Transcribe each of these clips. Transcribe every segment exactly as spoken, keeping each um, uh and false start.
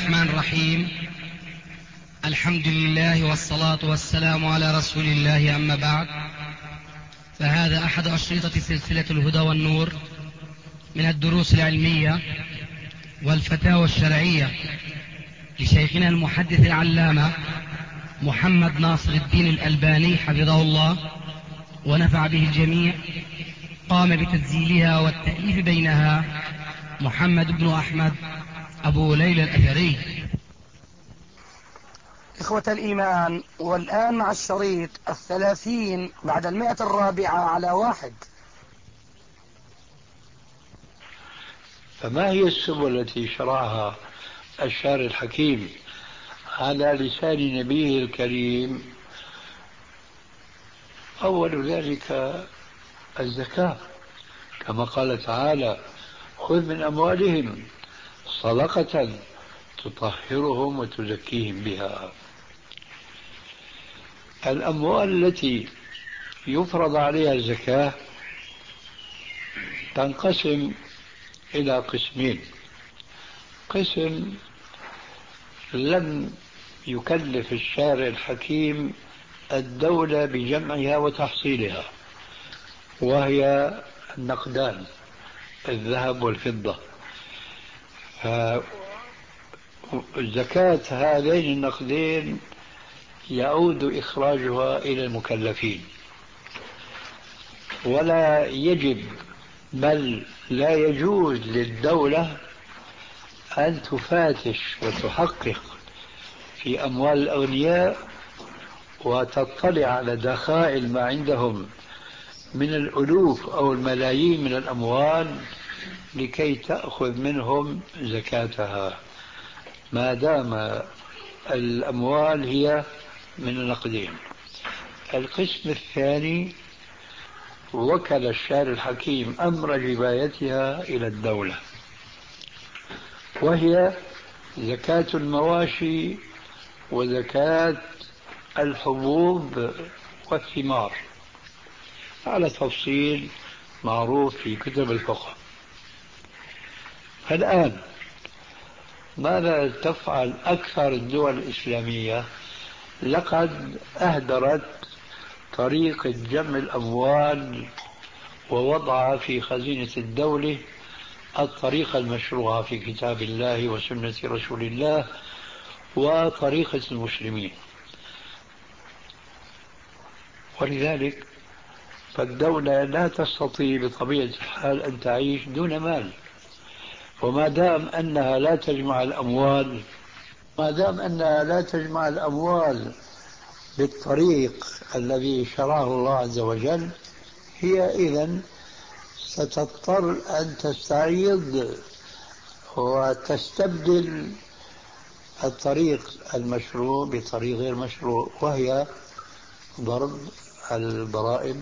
الرحمن الرحيم. الحمد لله والصلاة والسلام على رسول الله، أما بعد، فهذا أحد أشرطة سلسلة الهدى والنور من الدروس العلمية والفتاوى الشرعية لشيخنا المحدث العلامة محمد ناصر الدين الألباني حفظه الله ونفع به الجميع. قام بتسجيلها والتأليف بينها محمد بن أحمد أبو ليلى الأثري. إخوة الإيمان، والآن مع الشريط الثلاثين بعد المئة الرابعة على واحد. فما هي السبل التي شرعها الشارع الحكيم على لسان نبيه الكريم؟ أول ذلك الزكاة، كما قال تعالى: خذ من أموالهم صدقة تطهرهم وتزكيهم بها. الأموال التي يفرض عليها الزكاة تنقسم إلى قسمين: قسم لم يكلف الشارع الحكيم الدولة بجمعها وتحصيلها، وهي النقدان، الذهب والفضة. زكاة هذين النقدين يعود إخراجها إلى المكلفين، ولا يجب بل لا يجوز للدولة أن تفاتش وتحقق في أموال الأغنياء وتطلع على دخائل ما عندهم من الألوف أو الملايين من الأموال لكي تأخذ منهم زكاتها، ما دام الأموال هي من النقدين. القسم الثاني وكل الشارع الحكيم أمر جبايتها إلى الدولة، وهي زكاة المواشي وزكاة الحبوب والثمار، على تفصيل معروف في كتب الفقه. الآن ماذا تفعل أكثر الدول الإسلامية؟ لقد أهدرت طريقة جمع الأموال ووضعها في خزينة الدولة الطريقة المشروعة في كتاب الله وسنة رسول الله وطريقة المسلمين. ولذلك فالدولة لا تستطيع بطبيعة الحال أن تعيش دون مال، وما دام أنها لا تجمع الأموال ما دام أنها لا تجمع الأموال بالطريق الذي شرعه الله عز وجل، هي إذن ستضطر أن تستعيض وتستبدل الطريق المشروع بطريق غير مشروع، وهي ضرب الضرائب.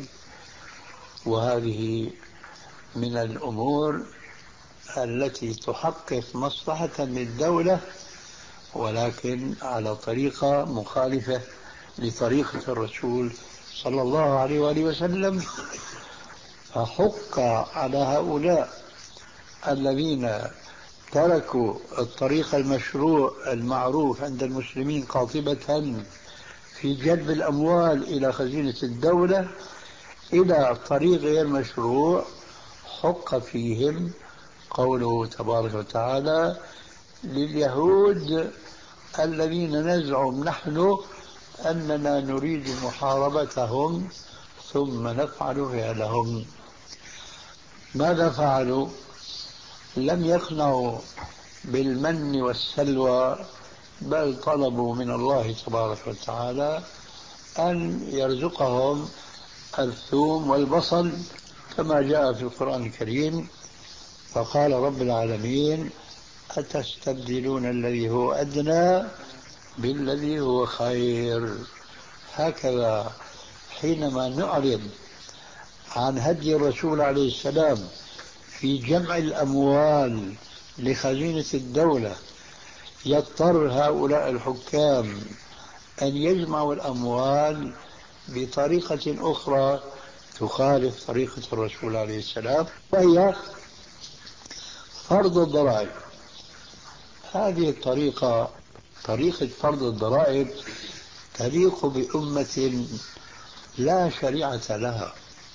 وهذه من الأمور التي تحقق مصلحة للدولة، ولكن على طريقة مخالفة لطريقة الرسول صلى الله عليه وآله وسلم. فحق على هؤلاء الذين تركوا الطريق المشروع المعروف عند المسلمين قاطبة في جلب الأموال إلى خزينة الدولة إلى طريق غير مشروع، حق فيهم قوله تبارك وتعالى: لليهود الذين نزعم نحن أننا نريد محاربتهم ثم نفعل فعلهم. ماذا فعلوا؟ لم يقنعوا بالمن والسلوى، بل طلبوا من الله تبارك وتعالى أن يرزقهم الثوم والبصل كما جاء في القرآن الكريم. فقال رب العالمين: أتستبدلون الذي هو أدنى بالذي هو خير. هكذا حينما نعرض عن هدي الرسول عليه السلام في جمع الأموال لخزينة الدولة، يضطر هؤلاء الحكام أن يجمعوا الأموال بطريقة أخرى تخالف طريقة الرسول عليه السلام، وهي فرض الضرائب. هذه الطريقة، طريقة فرض الضرائب، تليق بأمة لا شريعة لها،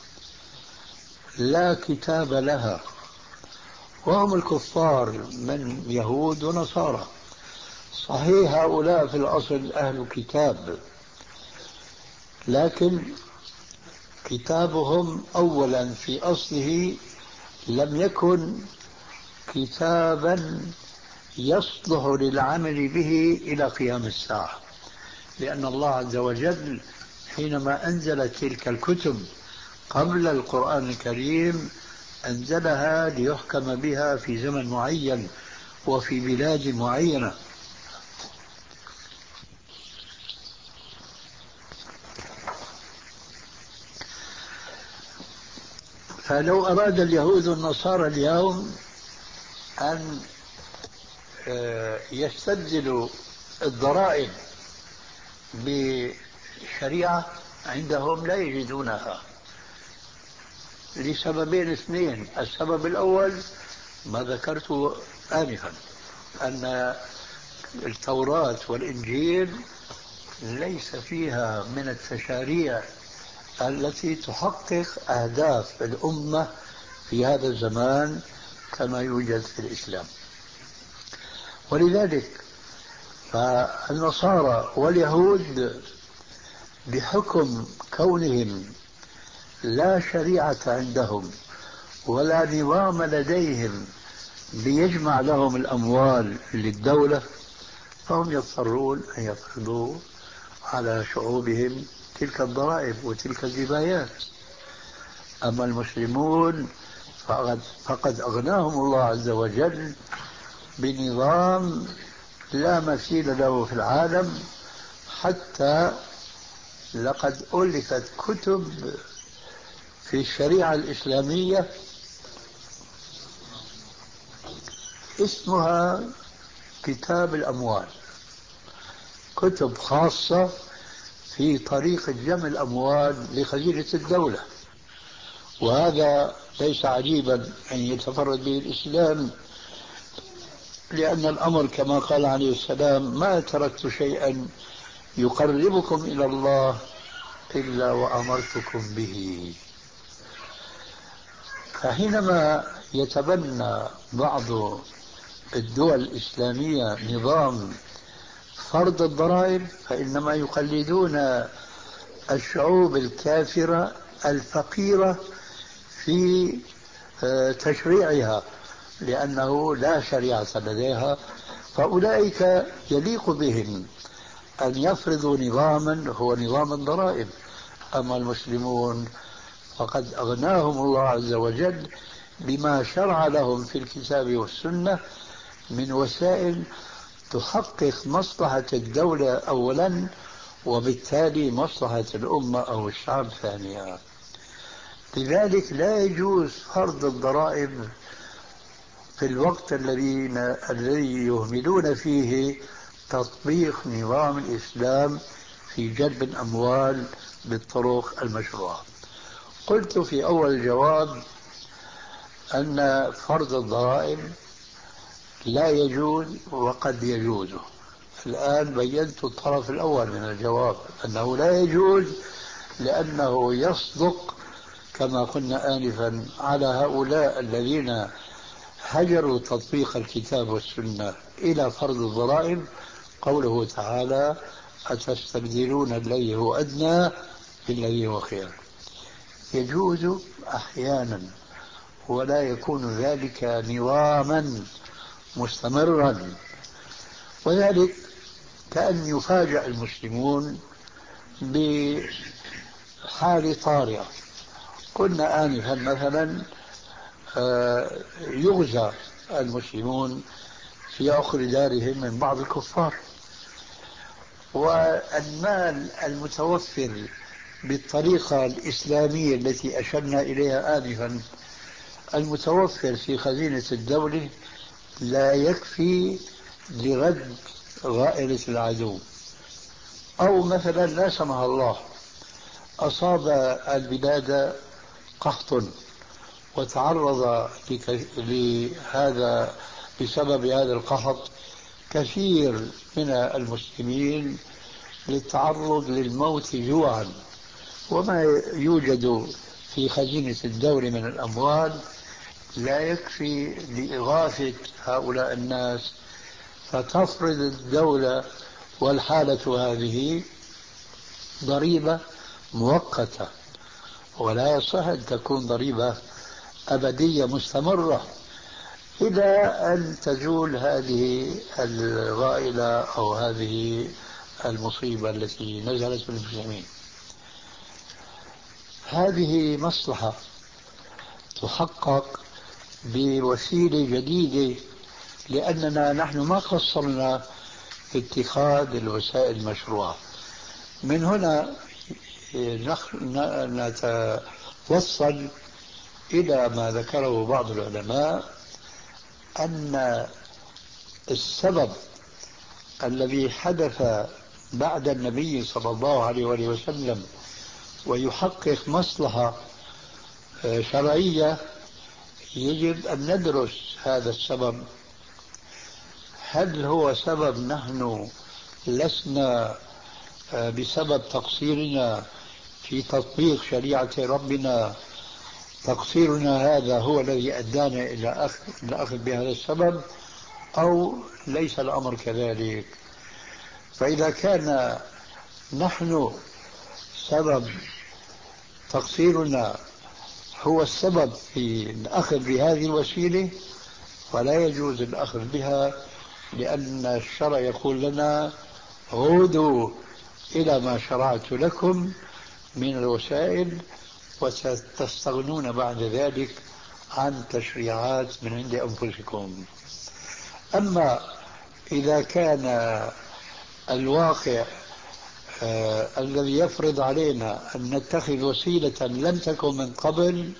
لا كتاب لها، وهم الكفار من يهود ونصارى. صحيح هؤلاء في الأصل أهل كتاب، لكن كتابهم أولا في أصله لم يكن كتابا يصلح للعمل به إلى قيام الساعة، لأن الله عز وجل حينما أنزل تلك الكتب قبل القرآن الكريم أنزلها ليحكم بها في زمن معين وفي بلاد معينة. فلو أراد اليهود والنصارى اليوم أن يستبدلوا الضرائب بشريعة عندهم لا يجدونها، لسببين اثنين. السبب الأول ما ذكرته آنفا، أن التوراة والإنجيل ليس فيها من التشاريع التي تحقق أهداف الأمة في هذا الزمان كما يوجد في الإسلام. ولذلك فالنصارى واليهود بحكم كونهم لا شريعة عندهم ولا نظام لديهم ليجمع لهم الأموال للدولة، فهم يضطرون أن يفرضوا على شعوبهم تلك الضرائب وتلك الجبايات. أما المسلمون فقد, فقد أغناهم الله عز وجل بنظام لا مثيل له في العالم، حتى لقد ألفت كتب في الشريعة الإسلامية اسمها كتاب الأموال، كتب خاصة في طريقة جمع الأموال لخزينة الدولة. وهذا ليس عجيبا أن يتفرد به الإسلام، لأن الأمر كما قال عليه السلام: ما تركت شيئا يقربكم إلى الله إلا وأمرتكم به. فحينما يتبنى بعض الدول الإسلامية نظام فرض الضرائب فإنما يقلدون الشعوب الكافرة الفقيرة في تشريعها، لأنه لا شريعة لديها، فأولئك يليق بهم أن يفرضوا نظاما هو نظام الضرائب. أما المسلمون فقد أغناهم الله عز وجل بما شرع لهم في الكتاب والسنة من وسائل تحقق مصلحة الدولة أولا، وبالتالي مصلحة الأمة أو الشعب ثانيا. لذلك لا يجوز فرض الضرائب في الوقت الذي الذي يهملون فيه تطبيق نظام الإسلام في جلب الأموال بالطرق المشروعة. قلت في أول الجواب أن فرض الضرائب لا يجوز وقد يجوز. الآن بينت الطرف الأول من الجواب أنه لا يجوز، لأنه يصدق كما قلنا آنفا على هؤلاء الذين هجروا تطبيق الكتاب والسنة إلى فرض الضرائب قوله تعالى: أتستبدلون الذي هو أدنى بالذي هو خير. يجوز أحيانا ولا يكون ذلك نظاما مستمرا، وذلك كأن يفاجأ المسلمون بحال طارئة. قلنا آنفا مثلا يغزى المسلمون في عقر دارهم من بعض الكفار، والمال المتوفر بالطريقة الإسلامية التي أشرنا إليها آنفا المتوفر في خزينة الدولة لا يكفي لرد غائلة العدو. أو مثلا لا سمح الله أصاب البلاد قحط وتعرض لهذا بسبب هذا القحط كثير من المسلمين للتعرض للموت جوعا، وما يوجد في خزينة الدولة من الأموال لا يكفي لإغاثة هؤلاء الناس، فتفرض الدولة والحالة هذه ضريبة مؤقتة، ولا يصح أن تكون ضريبة أبدية مستمرة إلى أن تزول هذه الغائلة أو هذه المصيبة التي نزلت بالمسلمين. هذه مصلحة تحقق بوسيلة جديدة، لأننا نحن ما قصرنا في اتخاذ الوسائل المشروعة. من هنا نتوصل إلى ما ذكره بعض العلماء، أن السبب الذي حدث بعد النبي صلى الله عليه وسلم ويحقق مصلحة شرعية يجب أن ندرس هذا السبب. هل هو سبب نحن لسنا بسبب تقصيرنا في تطبيق شريعة ربنا، تقصيرنا هذا هو الذي أدانا إلى الأخذ بهذا السبب، أو ليس الأمر كذلك؟ فإذا كان نحن سبب تقصيرنا هو السبب في الأخذ بهذه الوسيلة، فلا يجوز الأخذ بها، لأن الشرع يقول لنا عودوا إلى ما شرعت لكم من الوسائل وستستغنون بعد ذلك عن تشريعات من عند أنفسكم. أما إذا كان الواقع آه الذي يفرض علينا أن نتخذ وسيلة لم تكن من قبل،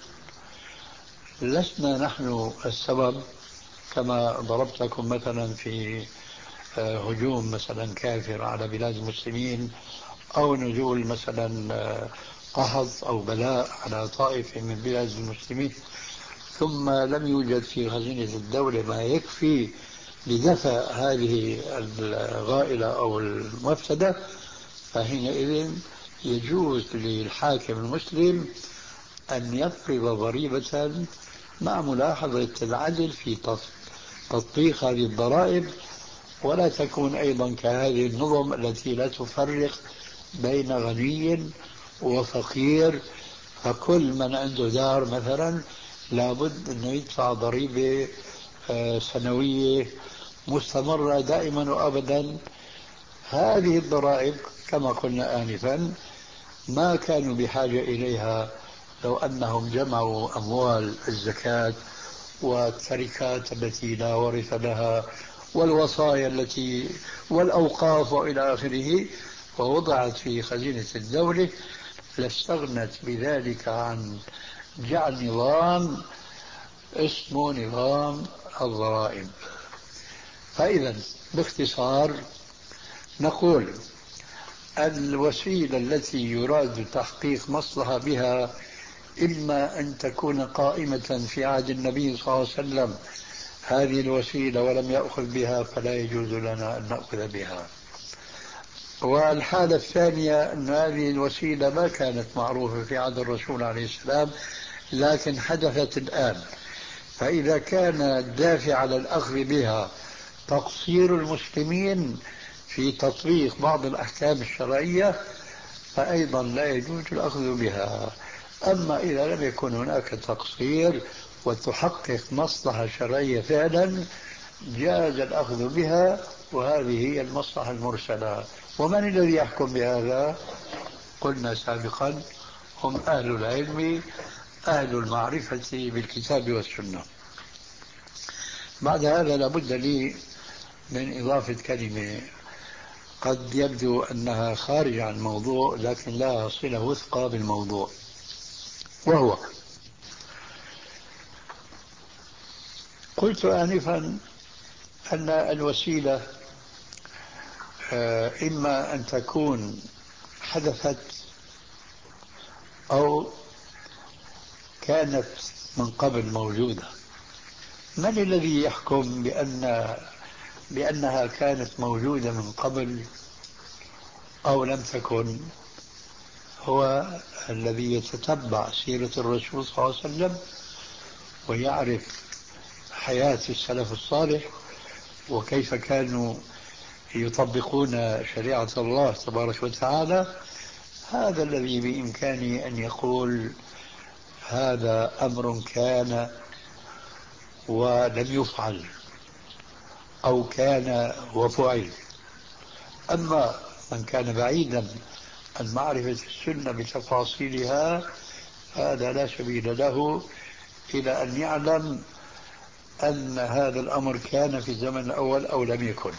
لسنا نحن السبب، كما ضربت لكم مثلا في آه هجوم مثلا كافر على بلاد المسلمين، أو نزول مثلا آه قحط أو بلاء على طائفة من بلاد المسلمين، ثم لم يوجد في خزينة الدولة ما يكفي لدفع هذه الغائلة أو المفسدة، فحينئذ يجوز للحاكم المسلم أن يفرض ضريبة مع ملاحظة العدل في تطبيق هذه الضرائب، ولا تكون أيضا كهذه النظم التي لا تفرق بين غني وفقير، فكل من عنده دار مثلا لابد أنه يدفع ضريبة سنوية مستمرة دائما وأبدا. هذه الضرائب كما قلنا آنفا ما كانوا بحاجة إليها لو أنهم جمعوا أموال الزكاة والتركات التي لا ورث لها والوصايا التي والأوقاف وإلى آخره، ووضعت في خزينة الدولة، لاستغنت بذلك عن جعل نظام اسمه نظام الضرائب. فإذا باختصار نقول الوسيلة التي يراد تحقيق مصلحة بها إما أن تكون قائمة في عهد النبي صلى الله عليه وسلم هذه الوسيلة ولم يأخذ بها، فلا يجوز لنا أن نأخذ بها. والحالة الثانية أن هذه الوسيلة ما كانت معروفة في عهد الرسول عليه السلام لكن حدثت الآن، فإذا كان الدافع على الأخذ بها تقصير المسلمين في تطبيق بعض الأحكام الشرعية، فأيضا لا يجوز الأخذ بها. أما إذا لم يكن هناك تقصير وتحقق مصلحة شرعية فعلا، جاز الأخذ بها، وهذه هي المصلحة المرسلة. ومن الذي يحكم بهذا؟ قلنا سابقا هم أهل العلم، أهل المعرفة بالكتاب والسنة. بعد هذا لابد لي من إضافة كلمة قد يبدو أنها خارج عن الموضوع لكن لا صلة وثقة بالموضوع، وهو قلت آنفا أن الوسيلة إما أن تكون حدثت أو كانت من قبل موجودة. من الذي يحكم بأن بأنها كانت موجودة من قبل أو لم تكن هو الذي يتتبع سيرة الرسول صلى الله عليه وسلم ويعرف حياة السلف الصالح وكيف كانوا يطبقون شريعة الله تبارك وتعالى. هذا الذي بإمكانه أن يقول هذا أمر كان ولم يفعل أو كان وفعل. أما من كان بعيدا عن معرفة السنة بتفاصيلها هذا لا سبيل له إلى أن يعلم أن هذا الأمر كان في الزمن الأول أو لم يكن.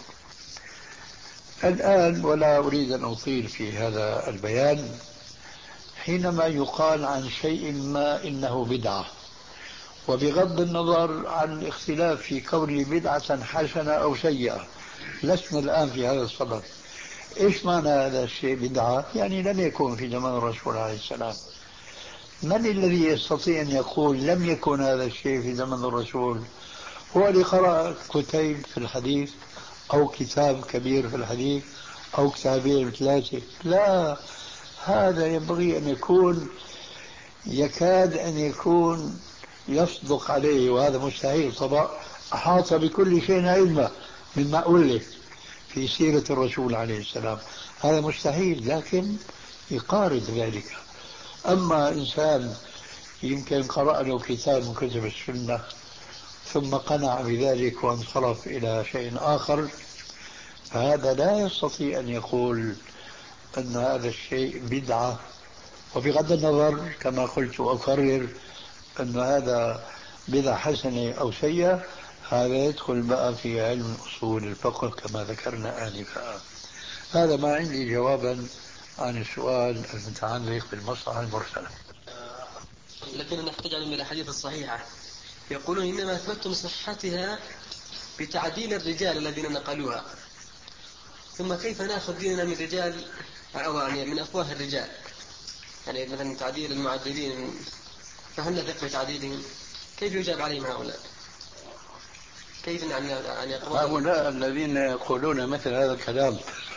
الآن ولا أريد أن أطيل في هذا البيان، حينما يقال عن شيء ما إنه بدعة، وبغض النظر عن الاختلاف في كونه بدعة حسنة أو سيئة، لسنا الآن في هذا الصدد. إيش معنى هذا الشيء بدعة؟ يعني لم يكن في زمان الرسول عليه السلام. من الذي يستطيع أن يقول لم يكن هذا الشيء في زمن الرسول؟ هو اللي قرأ كتيب في الحديث أو كتاب كبير في الحديث أو كتابين ثلاثة. لا، هذا ينبغي أن يكون يكاد أن يكون يصدق عليه، وهذا مستحيل طبعا. أحاط بكل شيء علما مما ألف في سيرة الرسول عليه السلام، هذا مستحيل، لكن يقارب ذلك. أما إنسان يمكن قرأ له كتاب من كتب السنة ثم قنع بذلك وانصرف إلى شيء آخر، فهذا لا يستطيع أن يقول أن هذا الشيء بدعة. وبغض النظر كما قلت وأكرر أن هذا بدعة حسنة أو سيئة، هذا يدخل بقى في علم أصول الفقه كما ذكرنا آنفا. هذا ما عندي جوابا عن السؤال المتعلق بالمصلحة المرسلة. لكننا نحتاج من الأحاديث الصحيحة، يقولون إنما أثبتم صحتها بتعديل الرجال الذين نقلوها، ثم كيف نأخذ ديننا من رجال أو يعني من أفواه الرجال؟ يعني مثلا تعديل المعدلين، فهل نثق بتعديلهم؟ كيف يجاب عليهم هؤلاء؟ كيف يعني هؤلاء الذين يقولون مثل هذا الكلام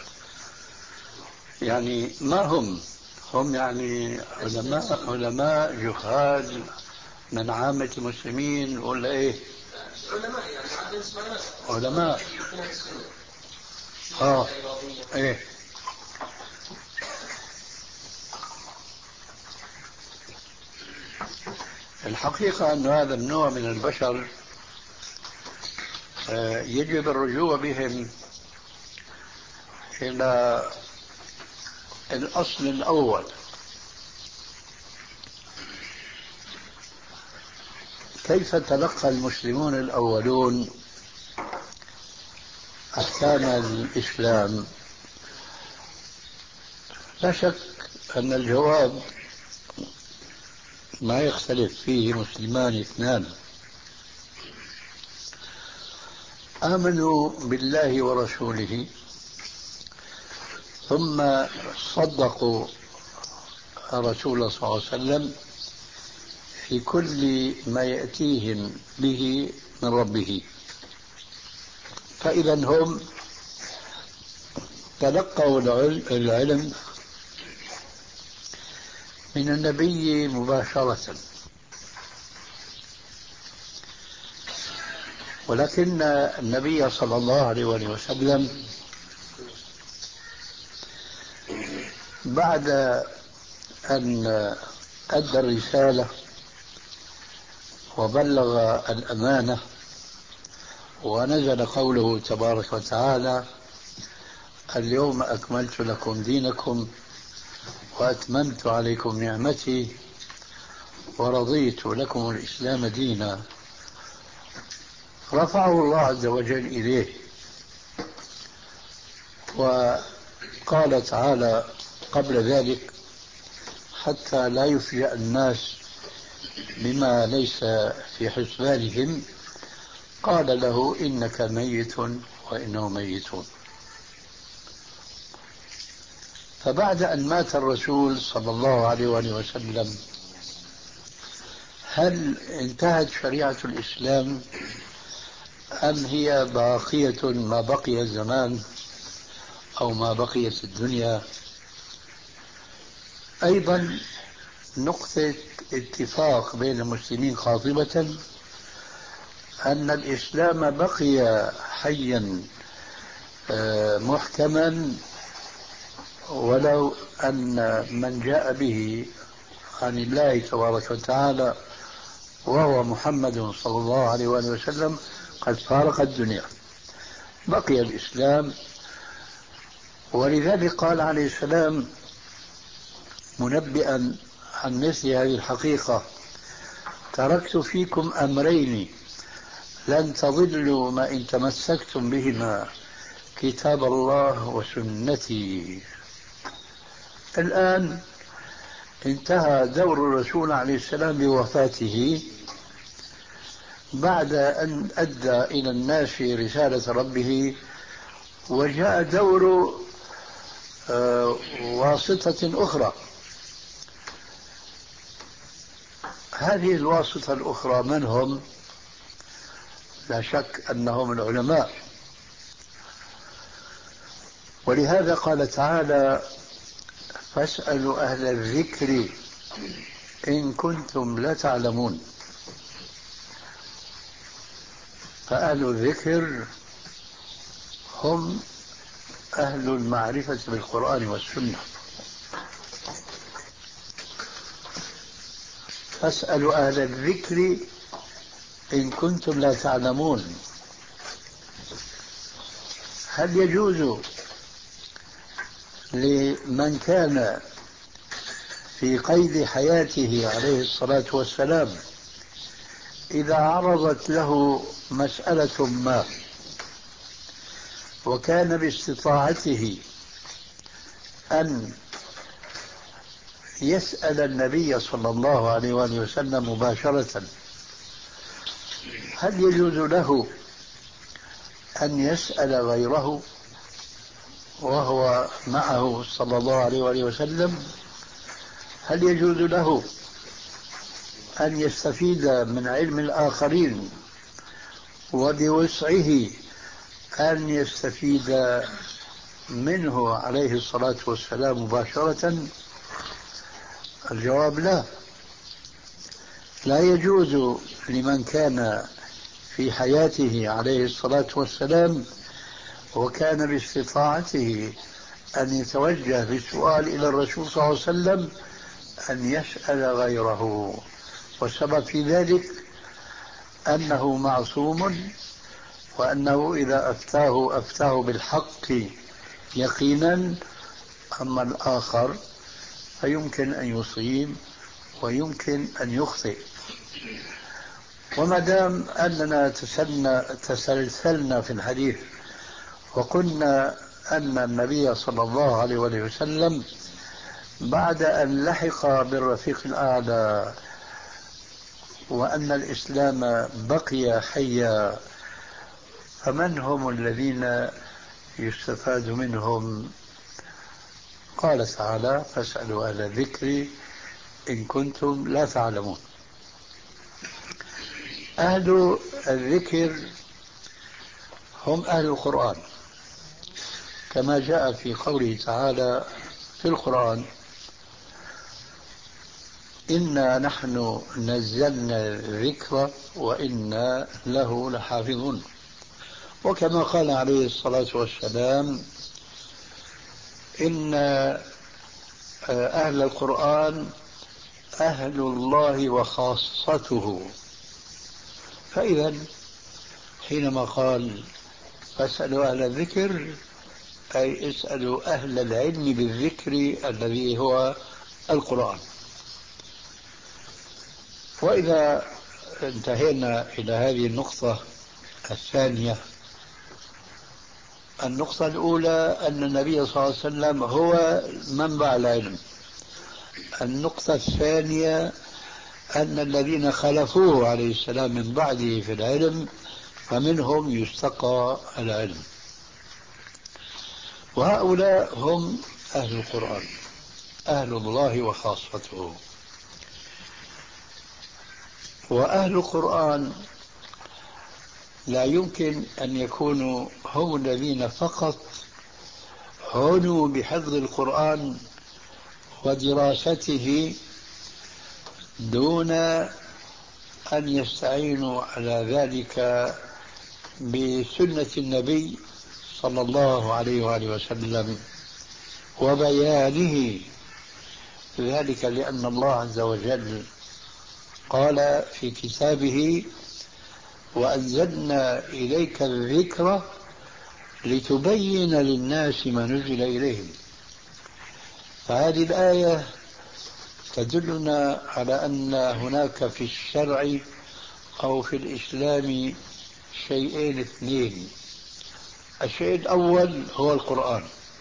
يعني ما هم؟ هم يعني علماء علماء جهال من عامة المسلمين ولا ايه؟ علماء يعني علماء اه ايه. الحقيقة أن هذا النوع من البشر يجب الرجوع بهم إلى الأصل الأول. كيف تلقى المسلمون الأولون أحكام الإسلام؟ لا شك أن الجواب ما يختلف فيه مسلمان اثنان: آمنوا بالله ورسوله ثم صدقوا الرسول صلى الله عليه وسلم في كل ما يأتيهم به من ربه. فإذا هم تلقوا العلم من النبي مباشرة، ولكن النبي صلى الله عليه وسلم بعد أن أدى الرسالة وبلغ الأمانة ونزل قوله تبارك وتعالى: اليوم أكملت لكم دينكم وأتممت عليكم نعمتي ورضيت لكم الإسلام دينا، رفعه الله عز وجل إليه وقال تعالى قبل ذلك: حتى لا يفجأ الناس بما ليس في حسبانهم، قال له: إنك ميت وإنهم ميتون. فبعد أن مات الرسول صلى الله عليه وسلم هل انتهت شريعة الإسلام أم هي باقية ما بقي الزمان أو ما بقيت الدنيا؟ أيضا نقطة اتفاق بين المسلمين قاطبة أن الإسلام بقي حيا محكما، ولو أن من جاء به عن الله تبارك وتعالى وهو محمد صلى الله عليه وآله وسلم قد فارق الدنيا. بقي الإسلام، ولذلك قال عليه السلام منبئا عن مثل هذه الحقيقة: تركت فيكم أمرين لن تضلوا ما إن تمسكتم بهما، كتاب الله وسنتي. الآن انتهى دور الرسول عليه السلام بوفاته بعد أن أدى إلى الناس رسالة ربه، وجاء دور واسطة أخرى. هذه الواسطة الأخرى من هم؟ لا شك أنهم العلماء. ولهذا قال تعالى: فاسألوا أهل الذكر إن كنتم لا تعلمون. فأهل الذكر هم أهل المعرفة بالقرآن والسنة. فاسألوا أهل الذكر إن كنتم لا تعلمون. هل يجوز لمن كان في قيد حياته عليه الصلاة والسلام إذا عرضت له مسألة ما وكان باستطاعته أن يسأل النبي صلى الله عليه وآله وسلم مباشرة، هل يجوز له أن يسأل غيره وهو معه صلى الله عليه وآله وسلم؟ هل يجوز له أن يستفيد من علم الآخرين وبوسعه أن يستفيد منه عليه الصلاة والسلام مباشرة؟ الجواب لا. لا يجوز لمن كان في حياته عليه الصلاة والسلام وكان باستطاعته أن يتوجه بالسؤال إلى الرسول صلى الله عليه وسلم أن يسأل غيره. والسبب في ذلك أنه معصوم، وأنه إذا أفتاه أفتاه بالحق يقينا. أما الآخر فيمكن أن يصيب ويمكن أن يخطئ. وما دام أننا تسلسلنا في الحديث وقلنا أن النبي صلى الله عليه وسلم بعد أن لحق بالرفيق الأعلى وأن الإسلام بقي حيا، فمن هم الذين يستفاد منهم؟ قال تعالى: فاسألوا أهل الذكر إن كنتم لا تعلمون. أهل الذكر هم أهل القرآن، كما جاء في قوله تعالى في القرآن: إنا نحن نزلنا الذكر وإنا له لحافظون. وكما قال عليه الصلاة والسلام: إن أهل القرآن أهل الله وخاصته. فإذا حينما قال فاسألوا أهل الذكر أي اسألوا أهل العلم بالذكر الذي هو القرآن. وإذا انتهينا إلى هذه النقطة الثانية، النقطة الأولى أن النبي صلى الله عليه وسلم هو منبع العلم. النقطة الثانية أن الذين خلفوه عليه السلام من بعده في العلم فمنهم يستقى العلم، وهؤلاء هم أهل القرآن، أهل الله وخاصته. وأهل القرآن لا يمكن أن يكونوا هم الذين فقط عنوا بحفظ القرآن ودراسته دون أن يستعينوا على ذلك بسنة النبي صلى الله عليه وآله وسلم وبيانه. ذلك لأن الله عز وجل قال في كتابه: وأنزلنا إليك الذكر لتبين للناس ما نزل إليهم. فهذه الآية تدلنا على أن هناك في الشرع أو في الإسلام شيئين اثنين. الشيء الأول هو القرآن،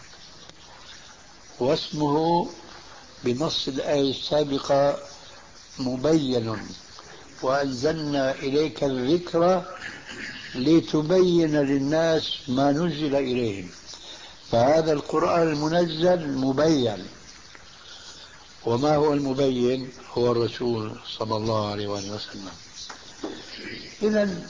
واسمه بنص الآية السابقة مبين: وأنزلنا إليك الذكر لتبين للناس ما نزل إليهم. فهذا القرآن المنزل مبين. وما هو المبين؟ هو الرسول صلى الله عليه وسلم. إذن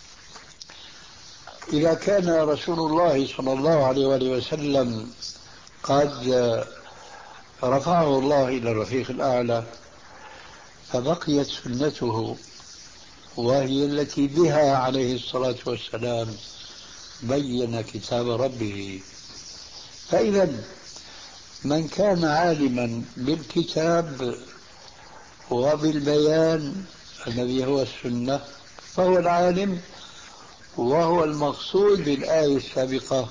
إذا كان رسول الله صلى الله عليه وسلم قد رفعه الله إلى الرفيق الأعلى، فبقيت سنته، وهي التي بها عليه الصلاة والسلام بين كتاب ربه. فإذا من كان عالما بالكتاب وبالبيان الذي هو السنة فهو العالم، وهو المقصود بالآية السابقة: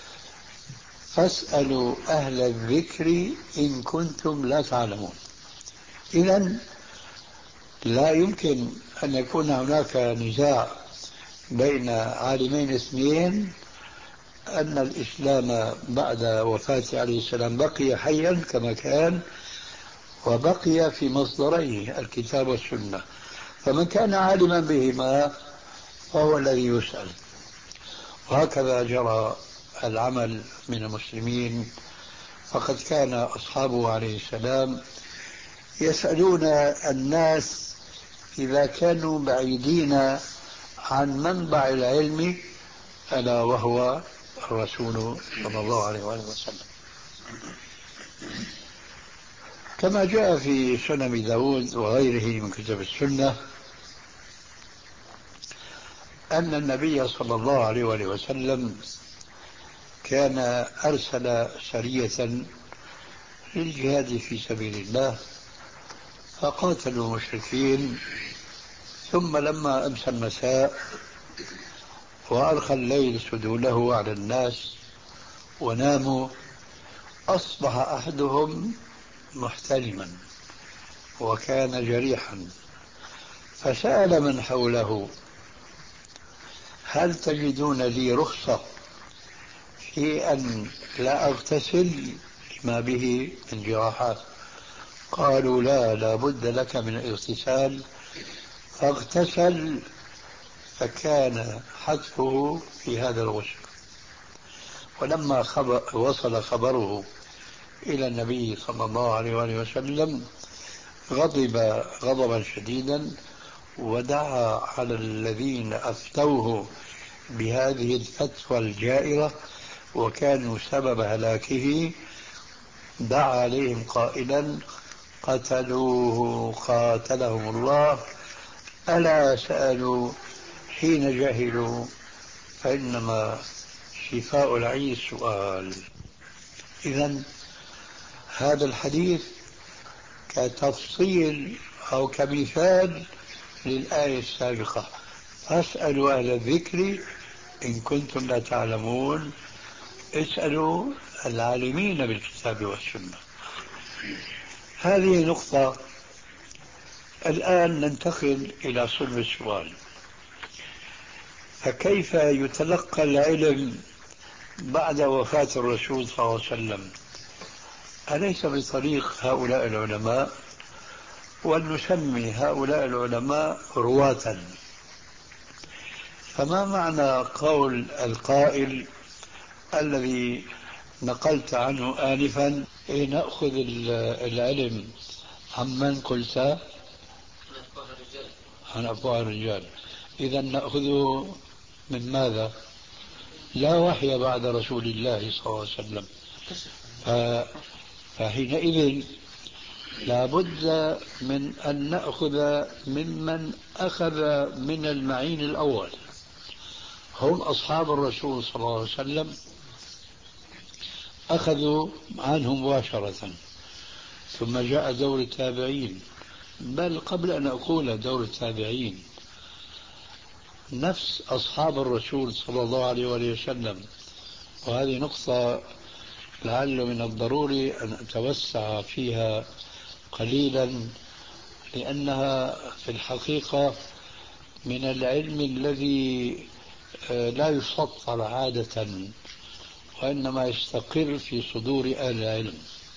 فاسألوا أهل الذكر إن كنتم لا تعلمون. إذن لا يمكن أن يكون هناك نزاع بين عالمين اثنين أن الإسلام بعد وفاته عليه السلام بقي حيا كما كان، وبقي في مصدريه الكتاب والسنة. فمن كان عالما بهما فهو الذي يسأل. وهكذا جرى العمل من المسلمين، فقد كان أصحابه عليه السلام يسألون الناس إذا كانوا بعيدين عن منبع العلم، ألا وهو الرسول صلى الله عليه وسلم. كما جاء في سنن داود وغيره من كتب السنة أن النبي صلى الله عليه وسلم كان أرسل سرية للجهاد في سبيل الله، فقاتلوا المشركين. ثم لما أمسى المساء وأرخى الليل سدوله على الناس وناموا، أصبح أحدهم محتلما وكان جريحا، فسأل من حوله: هل تجدون لي رخصة في أن لا أغتسل لما به من جراحات؟ قالوا: لا لا بد لك من الاغتسال. فاغتسل، فكان حتفه في هذا الغسل. ولما خبر وصل خبره إلى النبي صلى الله عليه وسلم غضب غضبا شديدا، ودعا على الذين أفتوه بهذه الفتوى الجائرة وكانوا سبب هلاكه، دعا عليهم قائلا: قتلوه قاتلهم الله، ألا سألوا حين جهلوا، فإنما شفاء العي السؤال. إذن هذا الحديث كتفصيل أو كمثال للآية السابقة: فاسألوا أهل الذكر إن كنتم لا تعلمون. اسألوا العالمين بالكتاب والسنة. هذه نقطة. الآن ننتقل إلى صلب السؤال: فكيف يتلقى العلم بعد وفاة الرسول صلى الله عليه وسلم؟ أليس بطريق هؤلاء العلماء؟ ولنسمي هؤلاء العلماء رواة. فما معنى قول القائل الذي نقلت عنه آنفا: إيه نأخذ العلم عمن قلت؟ عن أفواه الرجال. إذا نأخذه من ماذا؟ لا وحي بعد رسول الله صلى الله عليه وسلم. فحينئذ لا بد من أن نأخذ ممن أخذ من المعين الأول، هم أصحاب الرسول صلى الله عليه وسلم، أخذوا عنه مباشرة، ثم جاء دور التابعين. بل قبل أن أقول دور التابعين، نفس أصحاب الرسول صلى الله عليه وآله وسلم، وهذه نقطة لعل من الضروري أن أتوسع فيها قليلا، لأنها في الحقيقة من العلم الذي لا يسطر عادة، وإنما يستقر في صدور أهل العلم.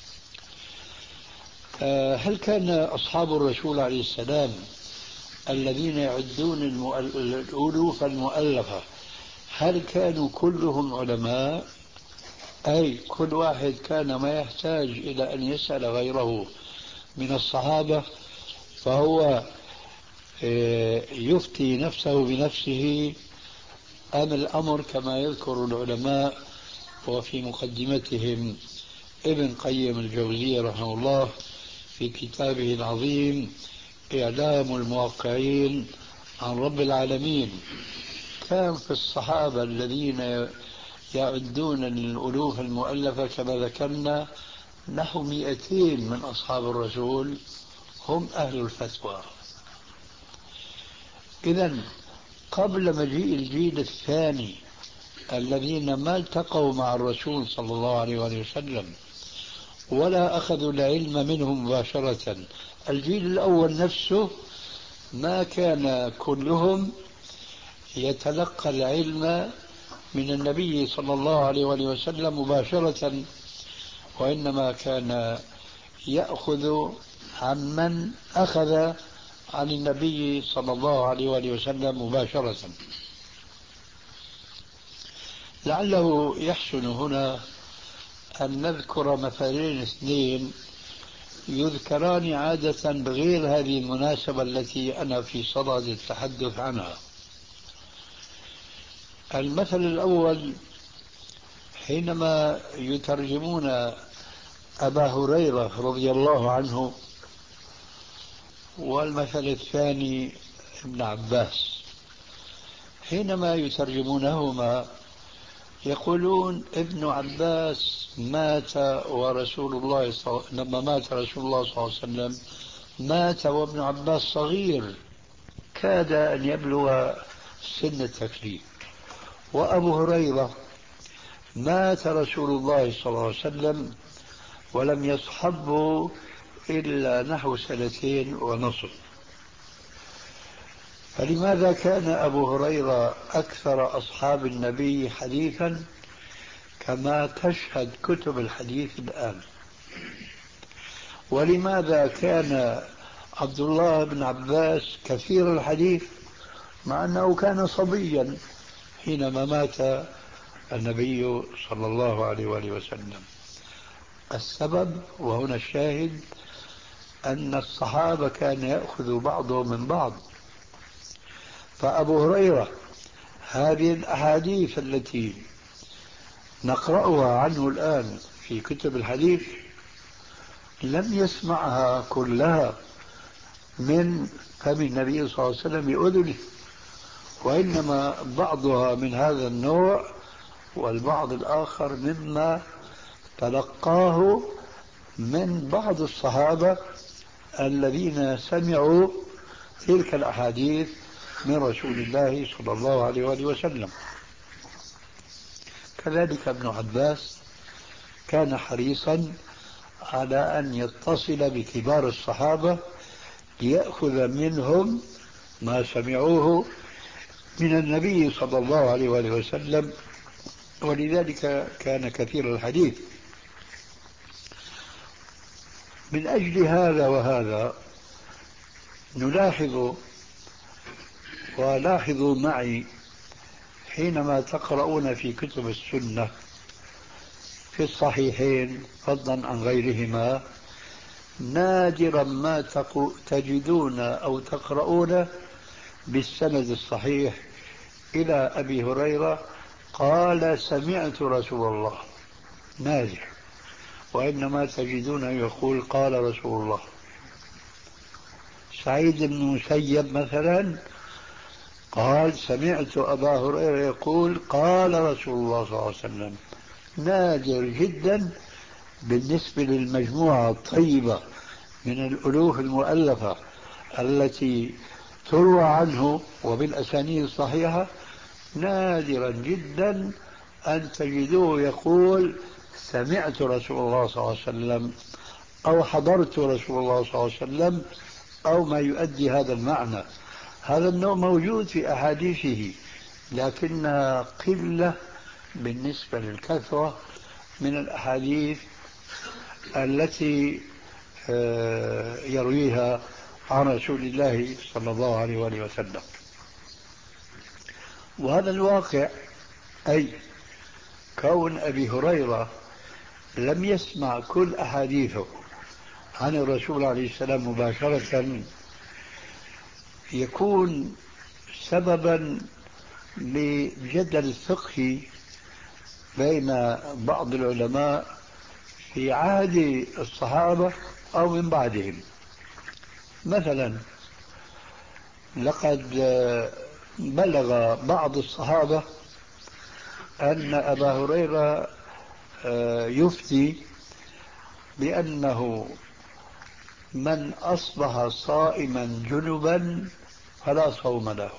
هل كان أصحاب الرسول عليه السلام الذين يعدون الألوف المؤلفة هل كانوا كلهم علماء؟ أي كل واحد كان ما يحتاج إلى أن يسأل غيره من الصحابة فهو يفتي نفسه بنفسه، أم الأمر كما يذكر العلماء وفي مقدمتهم ابن قيم الجوزية رحمه الله في كتابه العظيم إعلام الموقعين عن رب العالمين، كان في الصحابة الذين يعدون الألوف المؤلفة كما ذكرنا نحو مئتين من أصحاب الرسول هم أهل الفتوى. إذن قبل مجيء الجيل الثاني الذين ما التقوا مع الرسول صلى الله عليه وسلم ولا أخذوا العلم منه مباشرة، الجيل الأول نفسه ما كان كلهم يتلقى العلم من النبي صلى الله عليه وسلم مباشرة، وإنما كان يأخذ عمن أخذ عن النبي صلى الله عليه وسلم مباشرة. لعله يحسن هنا أن نذكر مثالين اثنين يذكران عادة بغير هذه المناسبة التي أنا في صدد التحدث عنها. المثل الأول حينما يترجمون أبا هريرة رضي الله عنه، والمثل الثاني ابن عباس، حينما يترجمونهما يقولون ابن عباس مات ورسول الله صل... لما مات رسول الله صلى الله عليه وسلم مات وابن عباس صغير كاد أن يبلغ سن التكليف، وأبو هريرة مات رسول الله صلى الله عليه وسلم ولم يصحبه إلا نحو سنتين ونصف. فلماذا كان أبو هريرة أكثر أصحاب النبي حديثا كما تشهد كتب الحديث الآن؟ ولماذا كان عبد الله بن عباس كثير الحديث مع أنه كان صبيا حينما مات النبي صلى الله عليه وآله وسلم؟ السبب وهنا الشاهد أن الصحابة كان يأخذ بعضهم من بعض. فأبو هريرة هذه الأحاديث التي نقرأها عنه الآن في كتب الحديث لم يسمعها كلها من فم النبي صلى الله عليه وسلم بأذنه، وإنما بعضها من هذا النوع والبعض الآخر مما تلقاه من بعض الصحابة الذين سمعوا تلك الأحاديث من رسول الله صلى الله عليه وآله وسلم. كذلك ابن عباس كان حريصا على أن يتصل بكبار الصحابة ليأخذ منهم ما سمعوه من النبي صلى الله عليه وآله وسلم، ولذلك كان كثير الحديث. من أجل هذا وهذا نلاحظ ولاحظوا معي حينما تقرؤون في كتب السنة في الصحيحين فضلا عن غيرهما نادرا ما تجدون أو تقرؤون بالسند الصحيح إلى أبي هريرة قال سمعت رسول الله، نادر، وإنما تجدونه يقول قال رسول الله. سعيد بن مسيب مثلا قال سمعت أبا هريرة يقول قال رسول الله صلى الله عليه وسلم. نادر جدا بالنسبة للمجموعة الطيبة من الألوف المؤلفة التي تروى عنه وبالأسانيد الصحيحة، نادرا جدا أن تجدوه يقول سمعت رسول الله صلى الله عليه وسلم أو حضرت رسول الله صلى الله عليه وسلم أو ما يؤدي هذا المعنى. هذا النوع موجود في أحاديثه لكنها قلة بالنسبة للكثرة من الأحاديث التي يرويها عن رسول الله صلى الله عليه وآله وسلم. وهذا الواقع، أي كون أبي هريرة لم يسمع كل أحاديثه عن الرسول عليه السلام مباشرة، يكون سببا لجدل الفقه بين بعض العلماء في عهد الصحابة أو من بعدهم. مثلا لقد بلغ بعض الصحابة أن أبا هريرة يفتي بأنه من أصبح صائما جنبا فلا صوم له،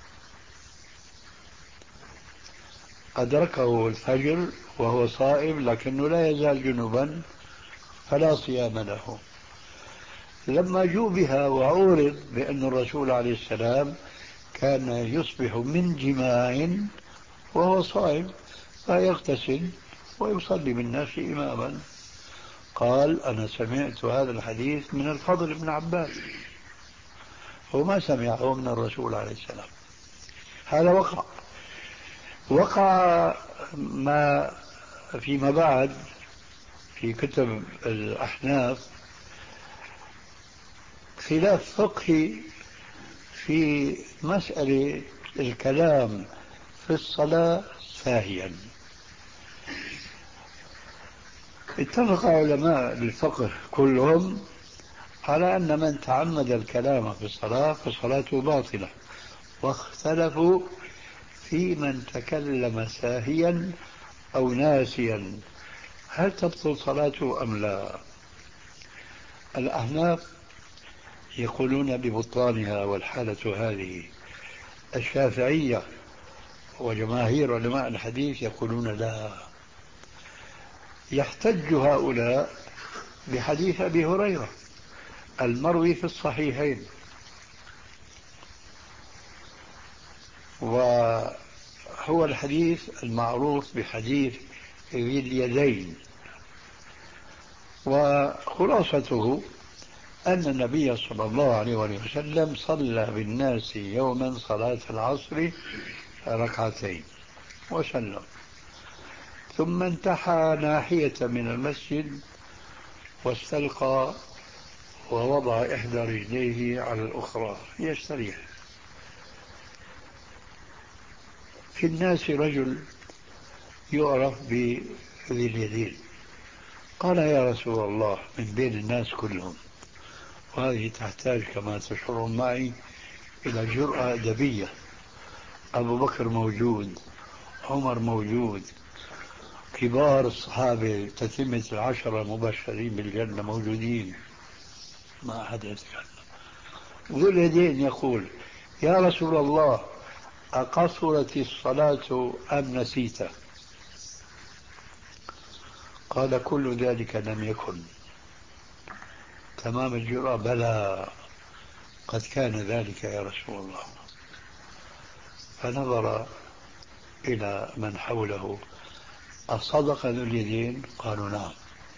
أدركه الفجر وهو صائم لكنه لا يزال جنبا فلا صيام له. لما جوبها وعورض بأن الرسول عليه السلام كان يصبح من جماع وهو صائم فيغتسل ويصلي بالناس إماما، قال أنا سمعت هذا الحديث من الفضل بن عباس وما سمعه من الرسول عليه السلام. هذا وقع وقع ما فيما بعد في كتب الأحناف خلاف فقهي في مسألة الكلام في الصلاة ساهيا. اتفق علماء الفقه كلهم على أن من تعمد الكلام في الصلاة فصلاته باطلة، واختلفوا في من تكلم ساهيا أو ناسيا هل تبطل صلاته أم لا. الأحناف يقولون ببطلانها والحالة هذه، الشافعية وجماهير علماء الحديث يقولون لا. يحتج هؤلاء بحديث أبي هريرة المروي في الصحيحين، وهو الحديث المعروف بحديث ذي اليدين، وخلاصته أن النبي صلى الله عليه وسلم صلى بالناس يوما صلاة العصر ركعتين وسلم، ثم انتحى ناحية من المسجد واستلقى ووضع إحدى رجليه على الأخرى يستريح. في الناس رجل يعرف بذي اليدين، قال يا رسول الله من بين الناس كلهم، وهذه تحتاج كما تشعرون معي إلى جرأة أدبية، أبو بكر موجود، عمر موجود، كبار الصحابة تتمة العشرة المبشرين بالجنة موجودين، ما أحد يتكلم. ذو اليدين يقول يا رسول الله أقصرت الصلاة أم نسيت؟ قال كل ذلك لم يكن. تمام الجرأة بلى قد كان ذلك يا رسول الله. فنظر إلى من حوله أصدق ذو اليدين؟ قالوا نعم.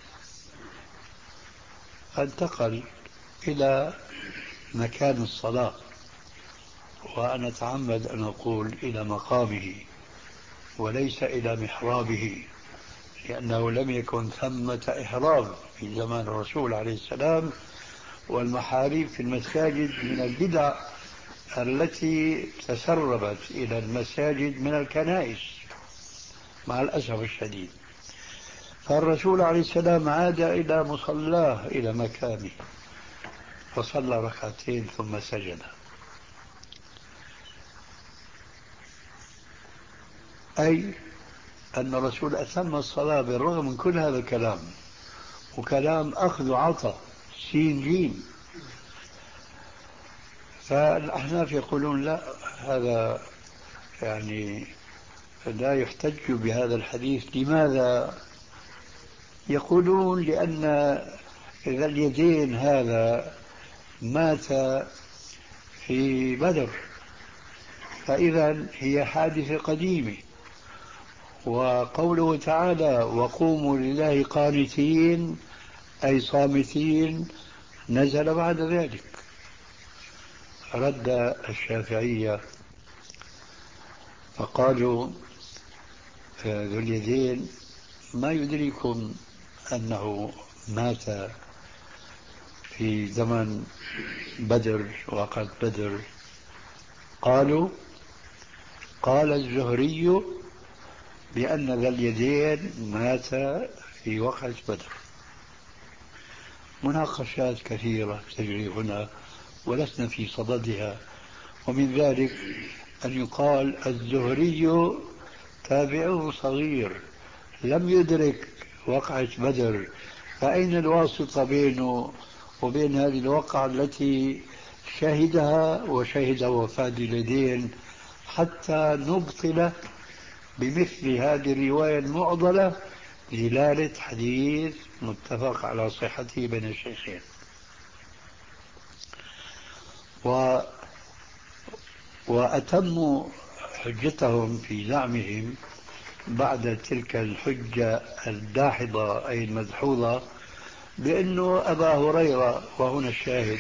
فانتقل إلى مكان الصلاة، وأنا أتعمد أن أقول إلى مقامه وليس إلى محرابه، لأنه لم يكن ثمة إحراب في زمان الرسول عليه السلام، والمحاريب في المساجد من البدع التي تسربت إلى المساجد من الكنائس مع الأسف الشديد. فالرسول عليه السلام عاد إلى مصلاه إلى مكانه فصلى ركعتين ثم سجد. أي أن الرسول أتم الصلاة بالرغم من كل هذا الكلام، وكلام أخذ وعطى سين جيم. فالأحناف يقولون لا، هذا يعني لا يحتج بهذا الحديث. لماذا؟ يقولون لأن ذا اليدين هذا مات في بدر، فإذا هي حادثة قديمة، وقوله تعالى وقوموا لله قانتين أي صامتين نزل بعد ذلك. رد الشافعية فقالوا ذو اليدين ما يدريكم أنه مات في زمن بدر وقت بدر؟ قالوا قال الزهري بأن ذا اليدين مات في وقت بدر. مناقشات كثيرة تجري هنا ولسنا في صددها، ومن ذلك أن يقال الزهري تابعه صغير لم يدرك وقعة بدر، فأين الواسطة بينه وبين هذه الوقعة التي شهدها وشهد وفاة اليدين حتى نبطل بمثل هذه الرواية المعضلة دلالة حديث متفق على صحته بين الشيخين. و وأتموا حجتهم في زعمهم بعد تلك الحجة الداحضة أي المدحوظة بأنه أبا هريرة، وهنا الشاهد،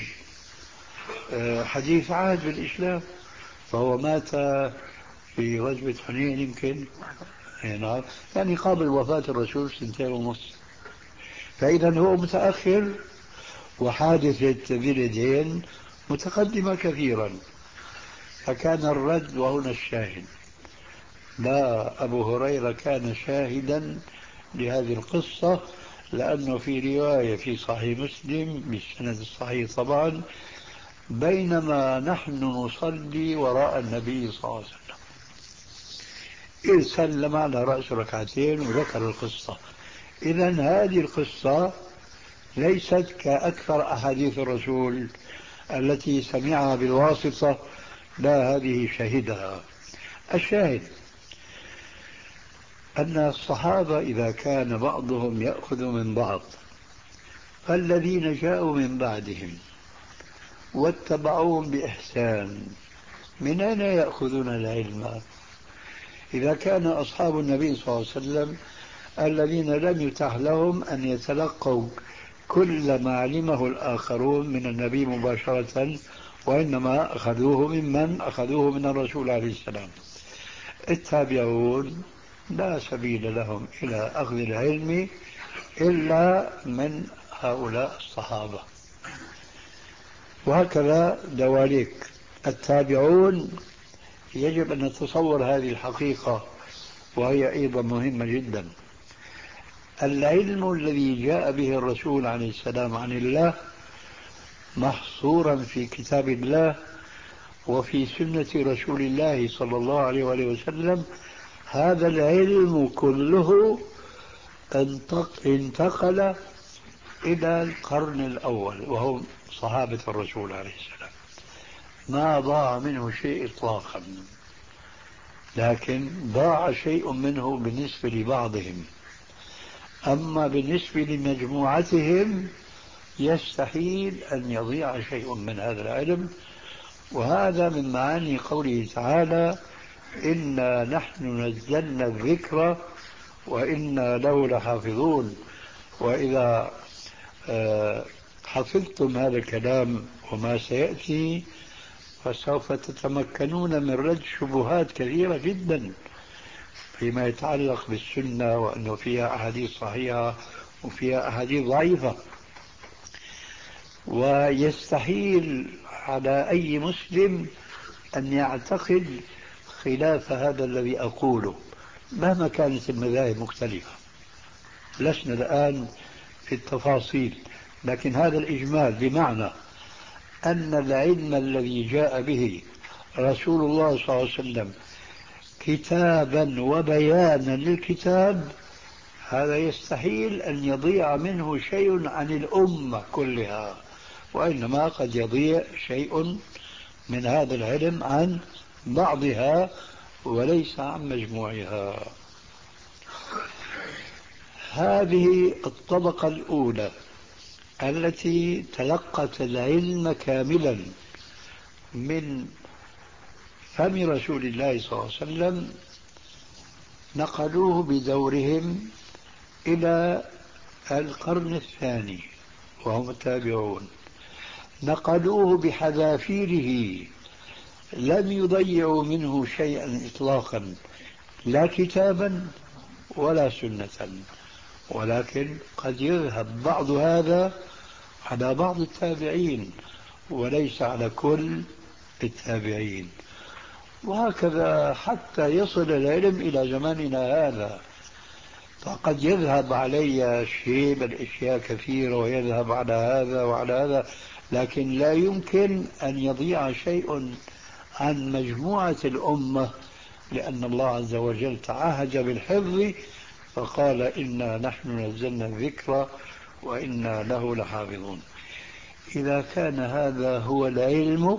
حديث عهد بالإسلام، فهو مات في غزوة حنين يمكن يعني قبل وفاة الرسول سنتين ونص، فإذا هو متأخر وحادثة ذي اليدين متقدمة كثيرا. فكان الرد وهنا الشاهد، لا، أبو هريرة كان شاهدا لهذه القصة، لأنه في رواية في صحيح مسلم بالسند الصحيح طبعا بينما نحن نصلي وراء النبي صلى الله عليه وسلم إذ سلم على رأس ركعتين وذكر القصة. إذن هذه القصة ليست كأكثر أحاديث الرسول التي سمعها بالواسطة، لا، هذه شهدها. الشاهد أن الصحابة إذا كان بعضهم يأخذ من بعض فالذين جاءوا من بعدهم واتبعوهم بإحسان من أين يأخذون العلم؟ إذا كان أصحاب النبي صلى الله عليه وسلم الذين لم يتح لهم أن يتلقوا كل ما علمه الآخرون من النبي مباشرة، وإنما أخذوه ممن أخذوه من الرسول عليه السلام، التابعون لا سبيل لهم إلى أخذ العلم إلا من هؤلاء الصحابة. وهكذا دواليك التابعون يجب أن نتصور هذه الحقيقة، وهي أيضا مهمة جدا. العلم الذي جاء به الرسول عليه السلام عن الله محصورا في كتاب الله وفي سنة رسول الله صلى الله عليه وآله وسلم، هذا العلم كله انتقل إلى القرن الأول وهم صحابة الرسول عليه السلام، ما ضاع منه شيء إطلاقا، لكن ضاع شيء منه بالنسبة لبعضهم، أما بالنسبة لمجموعتهم يستحيل أن يضيع شيء من هذا العلم. وهذا من معاني قوله تعالى إنا نحن نزلنا الذكر وإنا له لحافظون. وإذا حفظتم هذا الكلام وما سيأتي فسوف تتمكنون من رد شبهات كثيرة جدا فيما يتعلق بالسنة، وأنه فيها أحاديث صحيحة وفيها أحاديث ضعيفة. ويستحيل على أي مسلم أن يعتقد خلاف هذا الذي أقوله مهما كانت المذاهب مختلفة. لسنا الآن في التفاصيل، لكن هذا الإجمال بمعنى أن العلم الذي جاء به رسول الله صلى الله عليه وسلم كتابا وبيانا للكتاب، هذا يستحيل أن يضيع منه شيء عن الأمة كلها، وإنما قد يضيع شيء من هذا العلم عن بعضها وليس عن مجموعها. هذه الطبقة الأولى التي تلقت العلم كاملا من فم رسول الله صلى الله عليه وسلم، نقلوه بدورهم إلى القرن الثاني وهم التابعون، نقلوه بحذافيره، لم يضيعوا منه شيئا إطلاقا، لا كتابا ولا سنة، ولكن قد يذهب بعض هذا على بعض التابعين وليس على كل التابعين، وهكذا حتى يصل العلم إلى زماننا هذا. فقد يذهب علي شيء من الأشياء كثيرة ويذهب على هذا وعلى هذا، لكن لا يمكن أن يضيع شيء عن مجموعة الأمة، لأن الله عز وجل تعهد بالحفظ فقال إنا نحن نزلنا الذكر وإنا له لحافظون. إذا كان هذا هو العلم،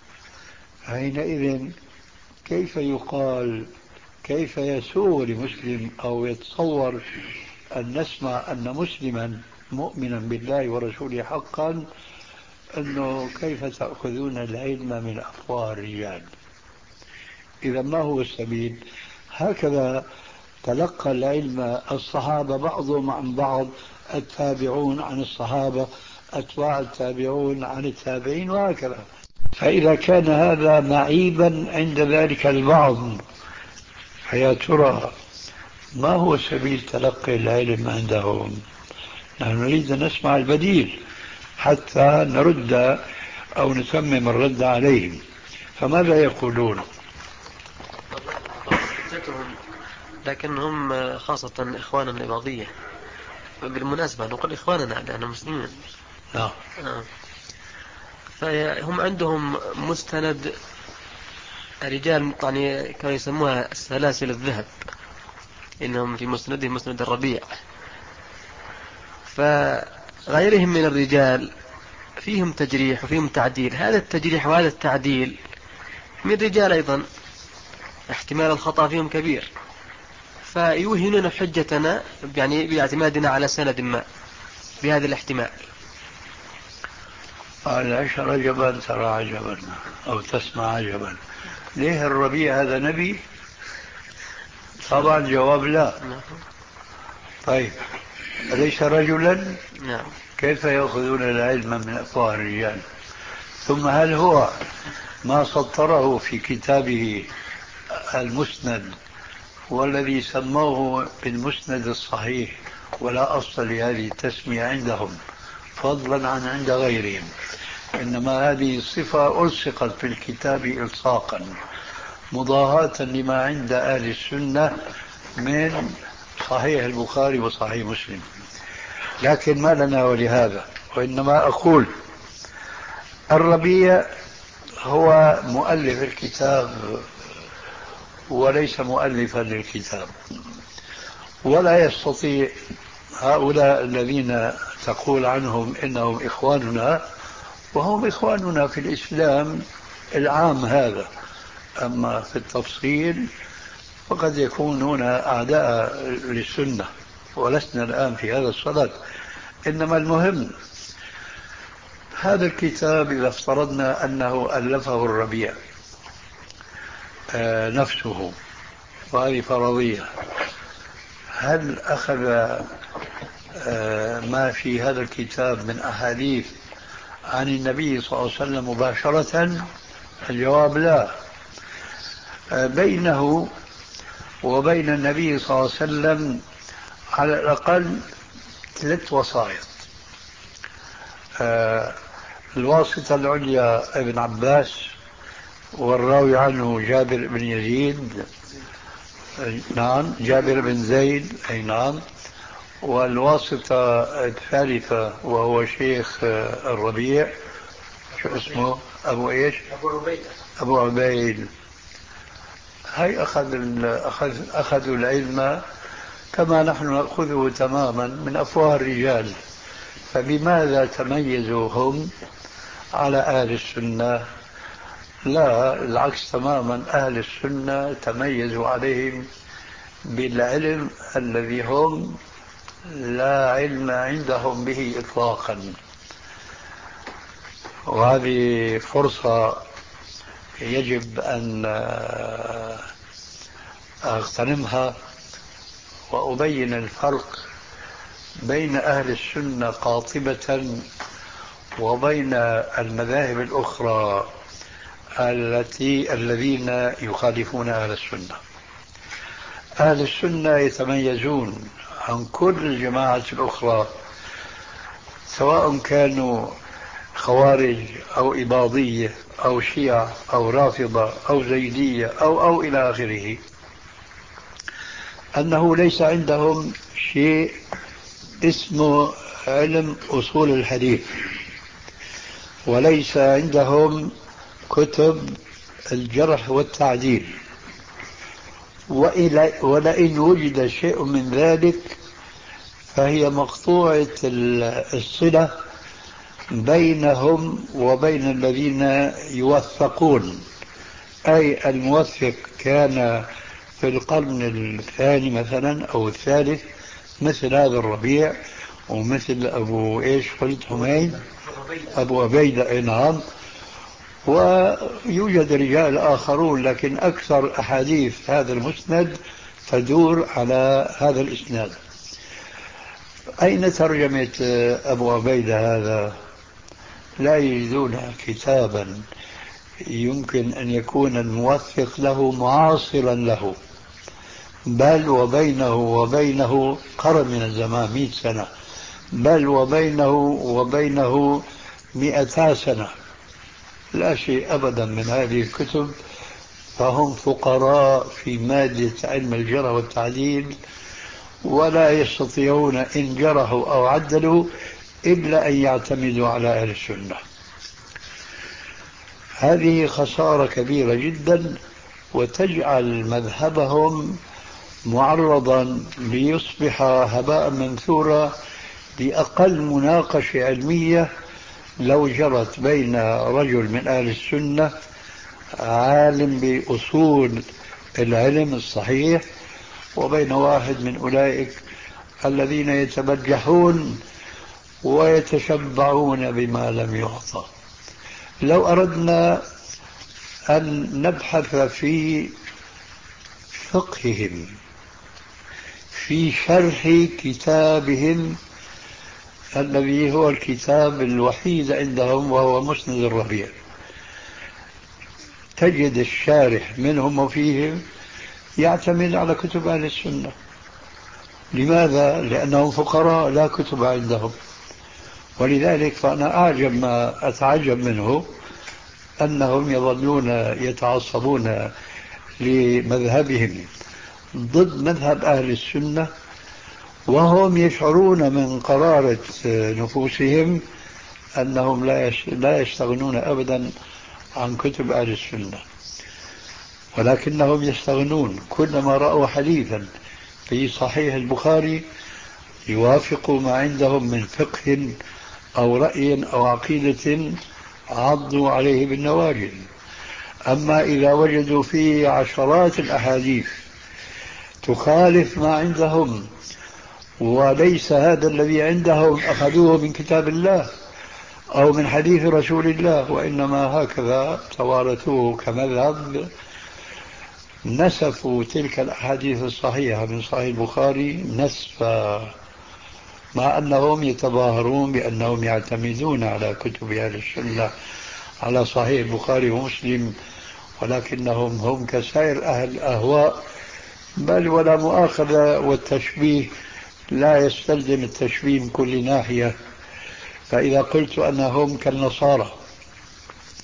حينئذ كيف يقال، كيف يسوغ لمسلم أو يتصور أن نسمع أن مسلما مؤمنا بالله ورسوله حقا أنه كيف تأخذون العلم من أفواه الرجال؟ إذا ما هو السبيل؟ هكذا تلقى العلم الصحابة بعضهم عن بعض، التابعون عن الصحابة، أتباع التابعون عن التابعين، وهكذا. فإذا كان هذا معيبا عند ذلك البعض، فيا ترى ما هو سبيل تلقي العلم عندهم؟ نحن نريد أن نسمع البديل حتى نرد أو نتمم الرد عليهم. فماذا يقولون؟ لكنهم خاصة إخواننا الإباضية، بالمناسبة نقول إخواننا لأننا مسلمين. نعم. فهم عندهم مستند رجال يعني كانوا يسموها سلاسل الذهب، إنهم في مسندهم مسند الربيع. فغيرهم من الرجال فيهم تجريح وفيهم تعديل، هذا التجريح وهذا التعديل من رجال أيضا احتمال الخطأ فيهم كبير، فيوهنون حجتنا يعني باعتمادنا على سند ما بهذا الاحتمال. قال عش رجبا ترى عجبا أو تسمع عجبا، ليه الربيع هذا نبي؟ طبعا جواب لا. طيب أليس رجلا؟ نعم. كيف يأخذون العلم من أفواه الرجال؟ ثم هل هو ما سطره في كتابه المسند والذي سموه بالمسند الصحيح ولا أصل لهذه التسمية عندهم فضلا عن عند غيرهم، إنما هذه الصفة ألصقت في الكتاب إلصاقا مضاهاة لما عند أهل السنة من صحيح البخاري وصحيح مسلم. لكن ما لنا ولهذا، وإنما أقول الربيع هو مؤلف الكتاب وليس مؤلفا للكتاب، ولا يستطيع هؤلاء الذين تقول عنهم إنهم إخواننا، وهم إخواننا في الإسلام العام هذا، أما في التفصيل فقد يكونون أعداء للسنة، ولسنا الآن في هذا الصدد. إنما المهم هذا الكتاب إذا افترضنا أنه ألفه الربيع آه نفسه، وهذه فرضية، هل أخذ آه ما في هذا الكتاب من أحاديث عن النبي صلى الله عليه وسلم مباشرة؟ الجواب لا. آه بينه وبين النبي صلى الله عليه وسلم على الأقل ثلاث وسائط. آه الواسطة العليا ابن عباس والراوي عنه جابر بن يزيد، نعم جابر بن زيد، أي نعم. والواسطة الثالثة وهو شيخ الربيع، شو اسمه؟ أبو إيش؟ أبو عبيدة. أبو عبيد. هاي أخذ أخذ أخذوا العلم كما نحن نأخذه تماما من أفواه الرجال. فبماذا تميزوا هم على أهل السنة؟ لا، العكس تماما، أهل السنة تميزوا عليهم بالعلم الذي هم لا علم عندهم به إطلاقا. وهذه فرصة يجب أن أغتنمها وأبين الفرق بين أهل السنة قاطبة وبين المذاهب الأخرى التي الذين يخالفون أهل السنة. أهل السنة يتميزون عن كل الجماعة الأخرى، سواء كانوا خوارج أو إباضية أو شيعة أو رافضة أو زيدية أو أو إلى آخره، أنه ليس عندهم شيء اسمه علم أصول الحديث، وليس عندهم كتب الجرح والتعديل، ولئن وجد شيء من ذلك فهي مقطوعة الصلة بينهم وبين الذين يوثقون. أي الموثق كان في القرن الثاني مثلا أو الثالث، مثل هذا الربيع ومثل أبو إيش قلت حميد، أبو عبيدة، نعم. ويوجد رجال آخرون، لكن أكثر أحاديث هذا المسند تدور على هذا الإسناد. أين ترجمة أبو عبيدة هذا؟ لا يجدون كتابا يمكن أن يكون الموثق له معاصرا له، بل وبينه وبينه قرن من الزمان، مئة سنة، بل وبينه وبينه مئتا سنة، لا شيء أبدا من هذه الكتب. فهم فقراء في مادة علم الجرح والتعديل، ولا يستطيعون إن جرحوا أو عدلوا إلا أن يعتمدوا على أهل السنة. هذه خسارة كبيرة جدا، وتجعل مذهبهم معرضا ليصبح هباء منثورا بأقل مناقشة علمية لو جرت بين رجل من أهل السنة عالم بأصول العلم الصحيح وبين واحد من أولئك الذين يتبجحون ويتشبعون بما لم يعطى. لو أردنا أن نبحث في فقههم، في شرح كتابهم الذي هو الكتاب الوحيد عندهم وهو مسند الربيع، تجد الشارح منهم وفيهم يعتمد على كتب أهل السنة. لماذا؟ لأنهم فقراء لا كتب عندهم. ولذلك فأنا أعجب ما أتعجب منه أنهم يظلون يتعصبون لمذهبهم ضد مذهب أهل السنة، وهم يشعرون من قرارة نفوسهم أنهم لا يستغنون أبدا عن كتب أهل السنة، ولكنهم يستغنون كلما رأوا حديثا في صحيح البخاري يوافق ما عندهم من فقه أو رأي أو عقيدة عضوا عليه بالنواجذ. أما إذا وجدوا فيه عشرات الأحاديث تخالف ما عندهم، وليس هذا الذي عندهم أخذوه من كتاب الله أو من حديث رسول الله، وإنما هكذا توارثوه كمذهب، نسفوا تلك الأحاديث الصحيحة من صحيح البخاري نسفا، مع أنهم يتظاهرون بأنهم يعتمدون على كتب أهل السنة على صحيح البخاري ومسلم، ولكنهم هم كسائر أهل الأهواء. بل ولا مؤاخذة، والتشبيه لا يستلزم التشبيه من كل ناحية. فإذا قلت أنهم كالنصارى